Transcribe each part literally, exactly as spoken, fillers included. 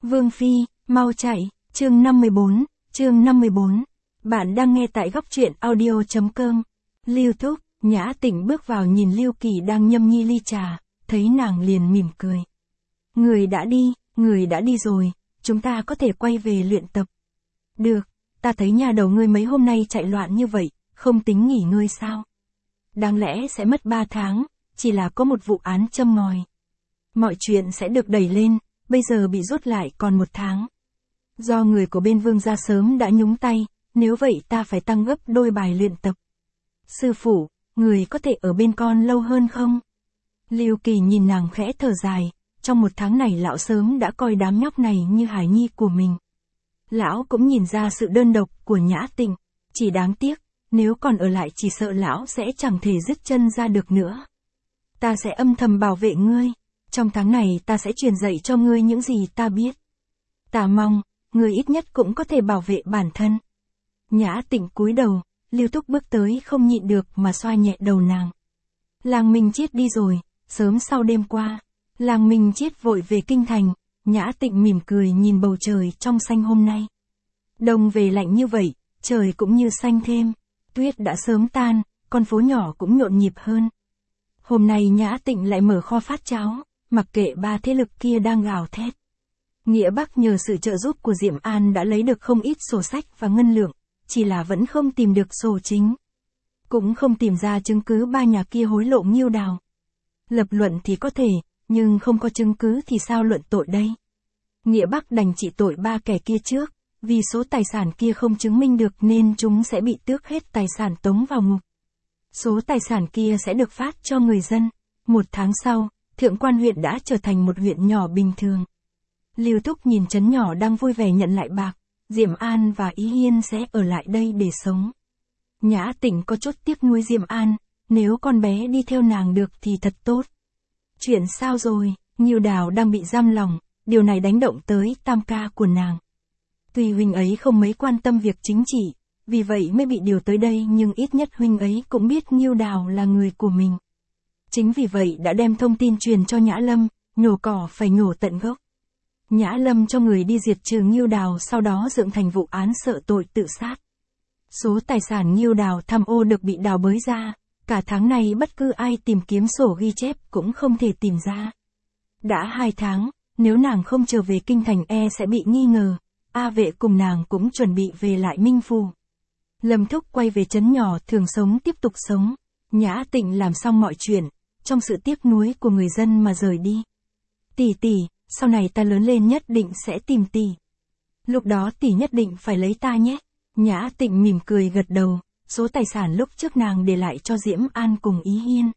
Vương Phi, mau chạy, chương năm mươi bốn, chương năm mươi bốn. Bạn đang nghe tại góc truyện audio.com. Lưu Thúc, Nhã Tịnh bước vào nhìn Lưu Kỳ đang nhâm nhi ly trà, thấy nàng liền mỉm cười. Người đã đi, người đã đi rồi, chúng ta có thể quay về luyện tập. Được, ta thấy nhà đầu ngươi mấy hôm nay chạy loạn như vậy, không tính nghỉ ngơi sao? Đáng lẽ sẽ mất ba tháng, chỉ là có một vụ án châm ngòi. Mọi chuyện sẽ được đẩy lên, bây giờ bị rút lại còn một tháng. Do người của bên Vương gia sớm đã nhúng tay, nếu vậy ta phải tăng gấp đôi bài luyện tập. Sư phụ, người có thể ở bên con lâu hơn không? Lưu Kỳ nhìn nàng khẽ thở dài, trong một tháng này lão sớm đã coi đám nhóc này như hài nhi của mình. Lão cũng nhìn ra sự đơn độc của Nhã Tịnh, chỉ đáng tiếc, nếu còn ở lại chỉ sợ lão sẽ chẳng thể dứt chân ra được nữa. Ta sẽ âm thầm bảo vệ ngươi, trong tháng này ta sẽ truyền dạy cho ngươi những gì ta biết. Ta mong, ngươi ít nhất cũng có thể bảo vệ bản thân. Nhã Tịnh cúi đầu, Lưu Thúc bước tới không nhịn được mà xoa nhẹ đầu nàng. Làng Minh Chiết đi rồi, sớm sau đêm qua. Làng Minh Chiết vội về kinh thành, Nhã Tịnh mỉm cười nhìn bầu trời trong xanh hôm nay. Đông về lạnh như vậy, trời cũng như xanh thêm, tuyết đã sớm tan, con phố nhỏ cũng nhộn nhịp hơn. Hôm nay Nhã Tịnh lại mở kho phát cháo, mặc kệ ba thế lực kia đang gào thét. Nghĩa Bắc nhờ sự trợ giúp của Diệm An đã lấy được không ít sổ sách và ngân lượng, chỉ là vẫn không tìm được sổ chính. Cũng không tìm ra chứng cứ ba nhà kia hối lộ Nghiêu Đào. Lập luận thì có thể, nhưng không có chứng cứ thì sao luận tội đây? Nghĩa Bắc đành trị tội ba kẻ kia trước, vì số tài sản kia không chứng minh được nên chúng sẽ bị tước hết tài sản tống vào ngục. Số tài sản kia sẽ được phát cho người dân. Một tháng sau, Thượng Quan huyện đã trở thành một huyện nhỏ bình thường. Lưu Thúc nhìn trấn nhỏ đang vui vẻ nhận lại bạc, Diệm An và Ý Hiên sẽ ở lại đây để sống. Nhã Tịnh có chút tiếc nuối Diệm An, nếu con bé đi theo nàng được thì thật tốt. Chuyện sao rồi, Nghiêu Đào đang bị giam lòng, điều này đánh động tới tam ca của nàng. Tuy huynh ấy không mấy quan tâm việc chính trị, vì vậy mới bị điều tới đây nhưng ít nhất huynh ấy cũng biết Nghiêu Đào là người của mình. Chính vì vậy đã đem thông tin truyền cho Nhã Lâm, nhổ cỏ phải nhổ tận gốc. Nhã Lâm cho người đi diệt trừ Nghiêu Đào sau đó dựng thành vụ án sợ tội tự sát. Số tài sản Nghiêu Đào tham ô được bị đào bới ra, cả tháng này bất cứ ai tìm kiếm sổ ghi chép cũng không thể tìm ra. Đã hai tháng, nếu nàng không trở về kinh thành e sẽ bị nghi ngờ, A Vệ cùng nàng cũng chuẩn bị về lại Minh Phủ. Lâm Thúc quay về trấn nhỏ thường sống tiếp tục sống, Nhã Tịnh làm xong mọi chuyện, trong sự tiếc nuối của người dân mà rời đi. Tỷ tỷ, sau này ta lớn lên nhất định sẽ tìm tỷ. Lúc đó tỷ nhất định phải lấy ta nhé. Nhã Tịnh mỉm cười gật đầu, số tài sản lúc trước nàng để lại cho Diễm An cùng Ý Hiên.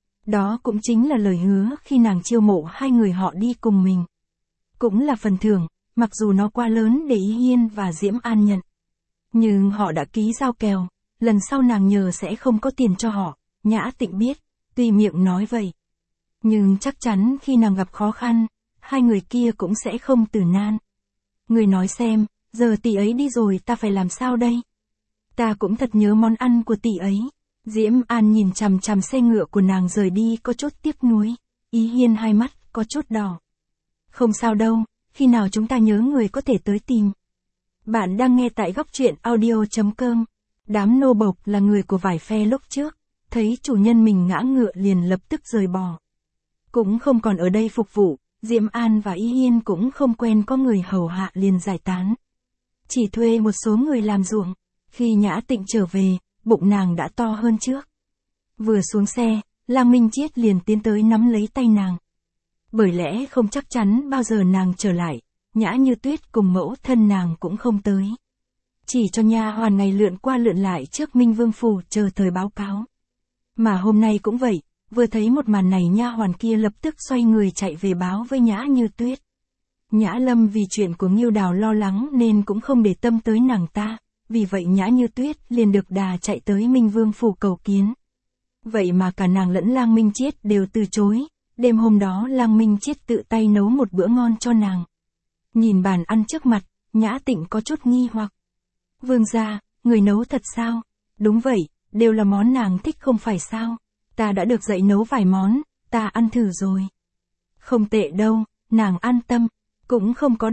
Đó cũng chính là lời hứa khi nàng chiêu mộ hai người họ đi cùng mình. Cũng là phần thưởng, mặc dù nó quá lớn để Ý Hiên và Diễm An nhận. Nhưng họ đã ký giao kèo, lần sau nàng nhờ sẽ không có tiền cho họ, Nhã Tịnh biết, tuy miệng nói vậy. Nhưng chắc chắn khi nàng gặp khó khăn, hai người kia cũng sẽ không từ nan. Người nói xem, giờ tỷ ấy đi rồi ta phải làm sao đây? Ta cũng thật nhớ món ăn của tỷ ấy. Diễm An nhìn chằm chằm xe ngựa của nàng rời đi có chút tiếc nuối. Ý Hiên hai mắt có chút đỏ. Không sao đâu, khi nào chúng ta nhớ người có thể tới tìm. Bạn đang nghe tại góc truyện audio.com. Đám nô bộc là người của vài phe lúc trước, thấy chủ nhân mình ngã ngựa liền lập tức rời bỏ. Cũng không còn ở đây phục vụ, Diễm An và Ý Hiên cũng không quen có người hầu hạ liền giải tán. Chỉ thuê một số người làm ruộng. Khi Nhã Tịnh trở về, bụng nàng đã to hơn trước. Vừa xuống xe, Lang Minh Chiết liền tiến tới nắm lấy tay nàng. Bởi lẽ không chắc chắn bao giờ nàng trở lại, Nhã Như Tuyết cùng mẫu thân nàng cũng không tới. Chỉ cho nha hoàn ngày lượn qua lượn lại trước Minh Vương phủ chờ thời báo cáo. Mà hôm nay cũng vậy, vừa thấy một màn này nha hoàn kia lập tức xoay người chạy về báo với Nhã Như Tuyết. Nhã Lâm vì chuyện của Nghiêu Đào lo lắng nên cũng không để tâm tới nàng ta, vì vậy Nhã Như Tuyết liền được đà chạy tới Minh Vương phủ cầu kiến. Vậy mà cả nàng lẫn Lang Minh Chiết đều từ chối, đêm hôm đó Lang Minh Chiết tự tay nấu một bữa ngon cho nàng. Nhìn bàn ăn trước mặt, Nhã Tịnh có chút nghi hoặc. Vương gia, người nấu thật sao? Đúng vậy, đều là món nàng thích không phải sao? Ta đã được dạy nấu vài món, ta ăn thử rồi. Không tệ đâu, nàng an tâm, cũng không có độc,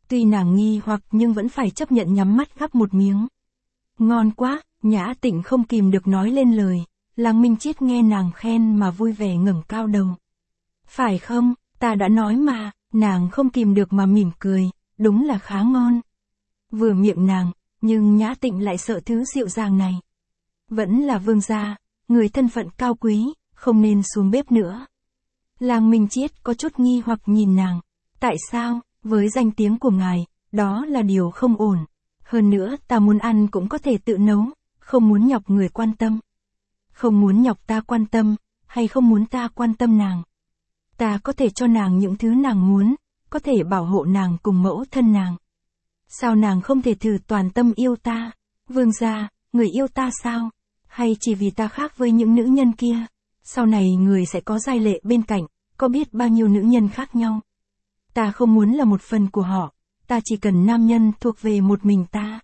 Tuy nàng nghi hoặc nhưng vẫn phải chấp nhận nhắm mắt gắp một miếng. Ngon quá, Nhã Tịnh không kìm được nói lên lời. Lăng Minh Chiết nghe nàng khen mà vui vẻ ngẩng cao đầu. Phải không, ta đã nói mà, nàng không kìm được mà mỉm cười, đúng là khá ngon. Vừa miệng nàng, nhưng Nhã Tịnh lại sợ thứ dịu dàng này. Vẫn là vương gia, người thân phận cao quý, không nên xuống bếp nữa. Lăng Minh Chiết có chút nghi hoặc nhìn nàng. Tại sao, với danh tiếng của ngài, đó là điều không ổn. Hơn nữa ta muốn ăn cũng có thể tự nấu, không muốn nhọc người quan tâm. Không muốn nhọc ta quan tâm, hay không muốn ta quan tâm nàng. Ta có thể cho nàng những thứ nàng muốn, có thể bảo hộ nàng cùng mẫu thân nàng. Sao nàng không thể thử toàn tâm yêu ta? Vương gia, người yêu ta sao? Hay chỉ vì ta khác với những nữ nhân kia? Sau này người sẽ có giai lệ bên cạnh, có biết bao nhiêu nữ nhân khác nhau. Ta không muốn là một phần của họ, ta chỉ cần nam nhân thuộc về một mình ta.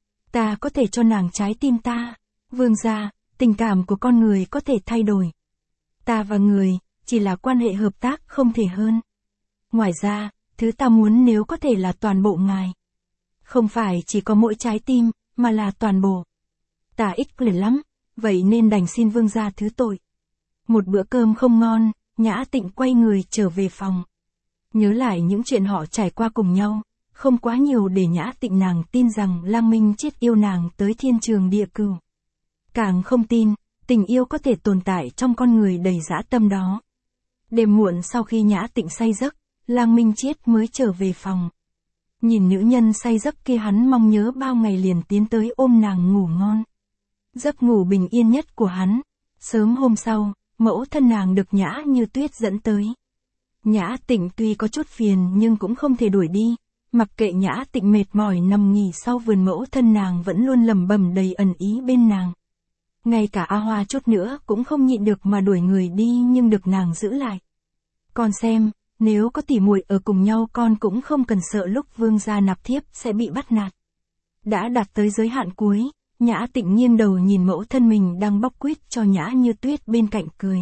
Ta có thể cho nàng trái tim ta. Vương gia, tình cảm của con người có thể thay đổi. Ta và người, chỉ là quan hệ hợp tác không thể hơn. Ngoài ra, thứ ta muốn nếu có thể là toàn bộ ngài. Không phải chỉ có mỗi trái tim, mà là toàn bộ. Ta ích kỷ lắm, vậy nên đành xin vương gia thứ tội. Một bữa cơm không ngon, Nhã Tịnh quay người trở về phòng. Nhớ lại những chuyện họ trải qua cùng nhau, không quá nhiều để Nhã Tịnh nàng tin rằng Lăng Minh Chiết yêu nàng tới thiên trường địa cửu. Càng không tin, tình yêu có thể tồn tại trong con người đầy dã tâm đó. Đêm muộn sau khi Nhã Tịnh say giấc, Lăng Minh Chiết mới trở về phòng. Nhìn nữ nhân say giấc kia hắn mong nhớ bao ngày liền tiến tới ôm nàng ngủ ngon. Giấc ngủ bình yên nhất của hắn. Sớm hôm sau, mẫu thân nàng được Nhã Như Tuyết dẫn tới. Nhã Tịnh tuy có chút phiền nhưng cũng không thể đuổi đi. Mặc kệ Nhã Tịnh mệt mỏi nằm nghỉ sau vườn, mẫu thân nàng vẫn luôn lẩm bẩm đầy ẩn ý bên nàng. Ngay cả A Hoa chút nữa cũng không nhịn được mà đuổi người đi nhưng được nàng giữ lại. Con xem, nếu có tỉ muội ở cùng nhau con cũng không cần sợ lúc vương gia nạp thiếp sẽ bị bắt nạt. Đã đạt tới giới hạn cuối, Nhã Tịnh nghiêng đầu nhìn mẫu thân mình đang bóc quýt cho Nhã Như Tuyết bên cạnh cười.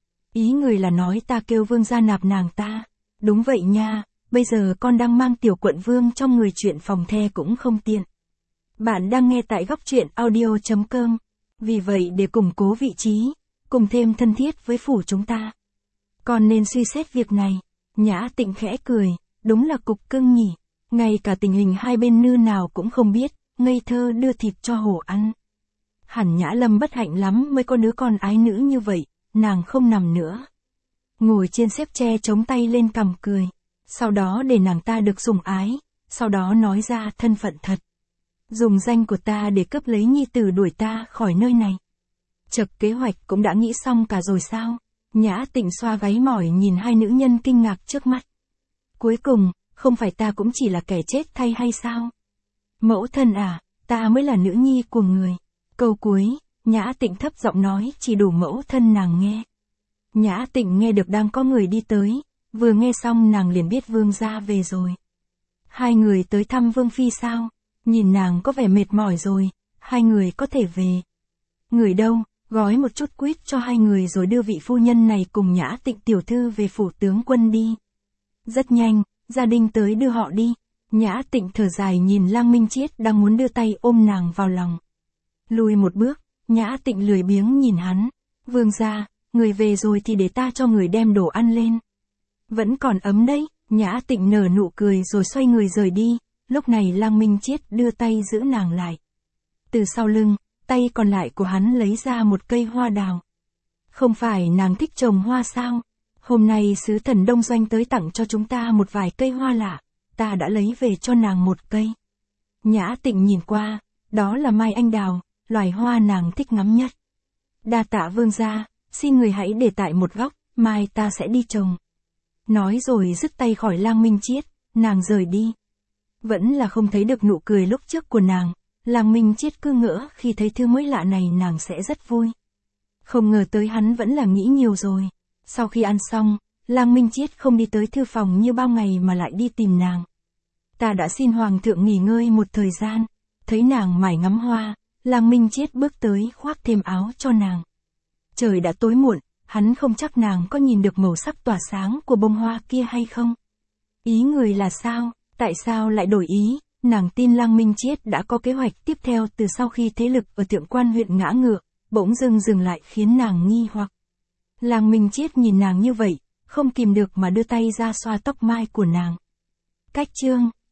Ý người là nói ta kêu vương gia nạp nàng ta. Đúng vậy nha, bây giờ con đang mang tiểu quận vương trong người, chuyện phòng the cũng không tiện. Bạn đang nghe tại góc truyện audio chấm com. Vì vậy để củng cố vị trí, cùng thêm thân thiết với phủ chúng ta, con nên suy xét việc này. Nhã Tịnh khẽ cười, đúng là cục cưng nhỉ, ngay cả tình hình hai bên nư nào cũng không biết, ngây thơ đưa thịt cho hổ ăn. Hẳn Nhã Lâm bất hạnh lắm mới có đứa con ái nữ như vậy, nàng không nằm nữa. Ngồi trên xếp tre chống tay lên cằm cười, sau đó để nàng ta được sủng ái, sau đó nói ra thân phận thật. Dùng danh của ta để cướp lấy nhi tử, đuổi ta khỏi nơi này. Chật, kế hoạch cũng đã nghĩ xong cả rồi sao? Nhã Tịnh xoa gáy mỏi nhìn hai nữ nhân kinh ngạc trước mắt. Cuối cùng, không phải ta cũng chỉ là kẻ chết thay hay sao? Mẫu thân à, ta mới là nữ nhi của người. Câu cuối, Nhã Tịnh thấp giọng nói chỉ đủ mẫu thân nàng nghe. Nhã Tịnh nghe được đang có người đi tới, vừa nghe xong nàng liền biết vương gia về rồi. Hai người tới thăm vương phi sao? Nhìn nàng có vẻ mệt mỏi rồi, hai người có thể về. Người đâu, gói một chút quýt cho hai người rồi đưa vị phu nhân này cùng Nhã Tịnh tiểu thư về phủ tướng quân đi. Rất nhanh, gia đình tới đưa họ đi. Nhã Tịnh thở dài nhìn Lăng Minh Chiết đang muốn đưa tay ôm nàng vào lòng. Lùi một bước, Nhã Tịnh lười biếng nhìn hắn. Vương gia, người về rồi thì để ta cho người đem đồ ăn lên. Vẫn còn ấm đấy. Nhã Tịnh nở nụ cười rồi xoay người rời đi. Lúc này Lăng Minh Chiết đưa tay giữ nàng lại. Từ sau lưng, tay còn lại của hắn lấy ra một cây hoa đào. Không phải nàng thích trồng hoa sao? Hôm nay sứ thần Đông Doanh tới tặng cho chúng ta một vài cây hoa lạ, ta đã lấy về cho nàng một cây. Nhã Tịnh nhìn qua, đó là mai anh đào, loài hoa nàng thích ngắm nhất. Đa tạ vương gia, xin người hãy để tại một góc, mai ta sẽ đi trồng. Nói rồi dứt tay khỏi Lăng Minh Chiết, nàng rời đi. Vẫn là không thấy được nụ cười lúc trước của nàng. Lăng Minh Chiết cứ ngỡ khi thấy thứ mới lạ này nàng sẽ rất vui. Không ngờ tới hắn vẫn là nghĩ nhiều rồi. Sau khi ăn xong, Lăng Minh Chiết không đi tới thư phòng như bao ngày mà lại đi tìm nàng. Ta đã xin hoàng thượng nghỉ ngơi một thời gian. Thấy nàng mải ngắm hoa, Lăng Minh Chiết bước tới khoác thêm áo cho nàng. Trời đã tối muộn, hắn không chắc nàng có nhìn được màu sắc tỏa sáng của bông hoa kia hay không. Ý người là sao? Tại sao lại đổi ý? Nàng tin Lang Minh Chiết đã có kế hoạch tiếp theo từ sau khi thế lực ở Thượng Quan huyện ngã ngựa, bỗng dưng dừng lại khiến nàng nghi hoặc. Lang Minh Chiết nhìn nàng như vậy, không kìm được mà đưa tay ra xoa tóc mai của nàng. Cách chương